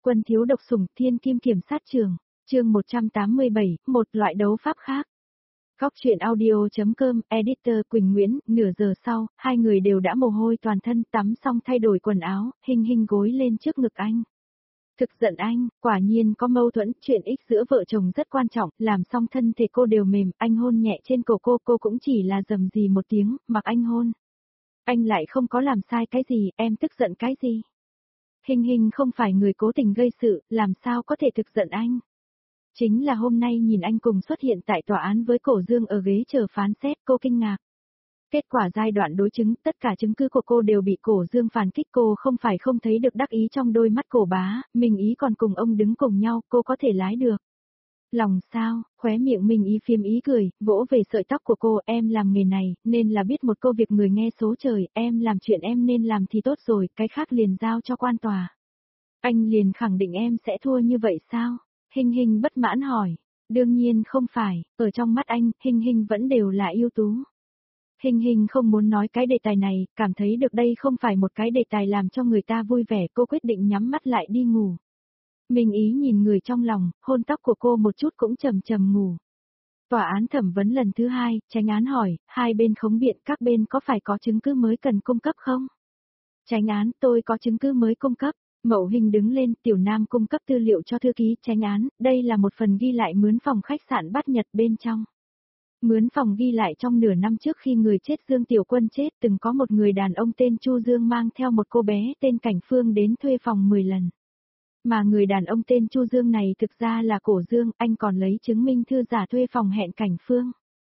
Quân thiếu độc sủng thiên kim kiểm sát trường, chương 187, một loại đấu pháp khác. Góc truyện audio.com, editor Quỳnh Nguyễn, nửa giờ sau, hai người đều đã mồ hôi toàn thân, tắm xong thay đổi quần áo, Hinh Hinh gối lên trước ngực anh. Thực giận anh, quả nhiên có mâu thuẫn, chuyện ích giữa vợ chồng rất quan trọng, làm xong thân thể cô đều mềm, anh hôn nhẹ trên cổ cô cũng chỉ là rầm rì một tiếng, mặc anh hôn. Anh lại không có làm sai cái gì, em tức giận cái gì? Hinh Hinh không phải người cố tình gây sự, làm sao có thể thực giận anh? Chính là hôm nay nhìn anh cùng xuất hiện tại tòa án với Cổ Dương ở ghế chờ phán xét, cô kinh ngạc. Kết quả giai đoạn đối chứng, tất cả chứng cứ của cô đều bị Cổ Dương phản kích, cô không phải không thấy được đắc ý trong đôi mắt Cổ bá, mình ý còn cùng ông đứng cùng nhau, cô có thể lái được. Lòng sao, khóe miệng mình ý phiếm ý cười, vỗ về sợi tóc của cô, em làm nghề này, nên là biết một câu việc người nghe số trời, em làm chuyện em nên làm thì tốt rồi, cái khác liền giao cho quan tòa. Anh liền khẳng định em sẽ thua như vậy sao? Hinh Hinh bất mãn hỏi. Đương nhiên không phải, ở trong mắt anh, Hinh Hinh vẫn đều là ưu tú. Hinh Hinh không muốn nói cái đề tài này, cảm thấy được đây không phải một cái đề tài làm cho người ta vui vẻ, cô quyết định nhắm mắt lại đi ngủ. Mình ý nhìn người trong lòng, hôn tóc của cô một chút cũng trầm trầm ngủ. Tòa án thẩm vấn lần thứ hai, chánh án hỏi, hai bên khống biện các bên có phải có chứng cứ mới cần cung cấp không? Chánh án, tôi có chứng cứ mới cung cấp. Mậu Hinh đứng lên, Tiểu Nam cung cấp tư liệu cho thư ký chánh án, đây là một phần ghi lại mướn phòng khách sạn Bát Nhật bên trong. Mướn phòng ghi lại trong nửa năm trước khi người chết Dương Tiểu Quân chết, từng có một người đàn ông tên Chu Dương mang theo một cô bé tên Cảnh Phương đến thuê phòng 10 lần. Mà người đàn ông tên Chu Dương này thực ra là Cổ Dương, anh còn lấy chứng minh thư giả thuê phòng hẹn Cảnh Phương.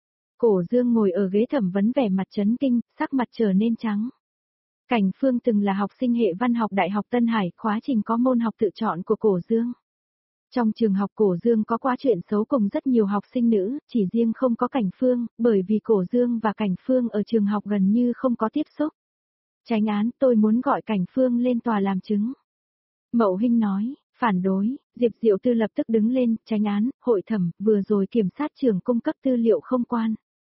Cổ Dương ngồi ở ghế thẩm vấn vẻ mặt chấn kinh, sắc mặt trở nên trắng. Cảnh Phương từng là học sinh hệ văn học Đại học Tân Hải, khóa trình có môn học tự chọn của Cổ Dương. Trong trường học Cổ Dương có quá chuyện xấu cùng rất nhiều học sinh nữ, chỉ riêng không có Cảnh Phương, bởi vì Cổ Dương và Cảnh Phương ở trường học gần như không có tiếp xúc. Chánh án, tôi muốn gọi Cảnh Phương lên tòa làm chứng. Mậu Hinh nói, phản đối, Diệp Diệu Tư lập tức đứng lên, chánh án, hội thẩm, vừa rồi kiểm sát trưởng cung cấp tư liệu không quan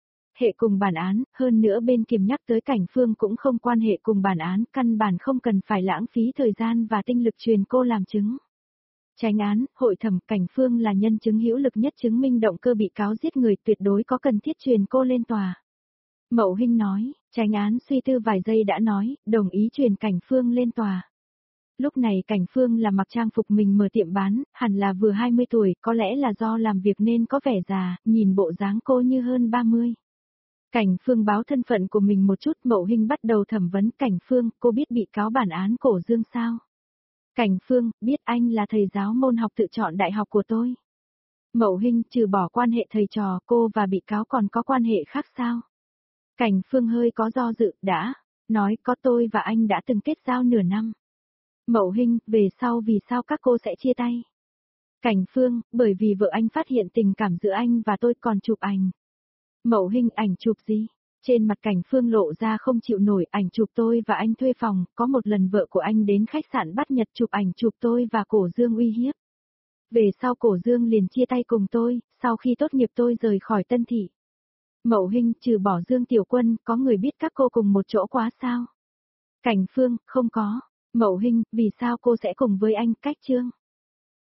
hệ cùng bản án, hơn nữa bên kiểm nhắc tới Cảnh Phương cũng không quan hệ cùng bản án, căn bản không cần phải lãng phí thời gian và tinh lực truyền cô làm chứng. Chánh án, hội thẩm, Cảnh Phương là nhân chứng hữu lực nhất chứng minh động cơ bị cáo giết người, tuyệt đối có cần thiết truyền cô lên tòa. Mậu Hinh nói, chánh án suy tư vài giây đã nói, đồng ý truyền Cảnh Phương lên tòa. Lúc này Cảnh Phương là mặc trang phục mình mở tiệm bán, hẳn là vừa 20 tuổi, có lẽ là do làm việc nên có vẻ già, nhìn bộ dáng cô như hơn 30. Cảnh Phương báo thân phận của mình một chút, Mậu Hinh bắt đầu thẩm vấn Cảnh Phương, cô biết bị cáo bản án Cổ Dương sao? Cảnh Phương, biết anh là thầy giáo môn học tự chọn đại học của tôi. Mậu Hinh, trừ bỏ quan hệ thầy trò, cô và bị cáo còn có quan hệ khác sao? Cảnh Phương hơi có do dự, đã, nói có, tôi và anh đã từng kết giao nửa năm. Mậu Hinh, về sau vì sao các cô sẽ chia tay? Cảnh Phương, bởi vì vợ anh phát hiện tình cảm giữa anh và tôi còn chụp ảnh. Mậu Hinh, ảnh chụp gì? Trên mặt Cảnh Phương lộ ra không chịu nổi, ảnh chụp tôi và anh thuê phòng, có một lần vợ của anh đến khách sạn Bát Nhật chụp ảnh chụp tôi và Cổ Dương uy hiếp. Về sau Cổ Dương liền chia tay cùng tôi, sau khi tốt nghiệp tôi rời khỏi Tân Thị. Mậu Hinh, trừ bỏ Dương Tiểu Quân, có người biết các cô cùng một chỗ quá sao? Cảnh Phương, không có. Mậu Hinh, vì sao cô sẽ cùng với anh, cách chương?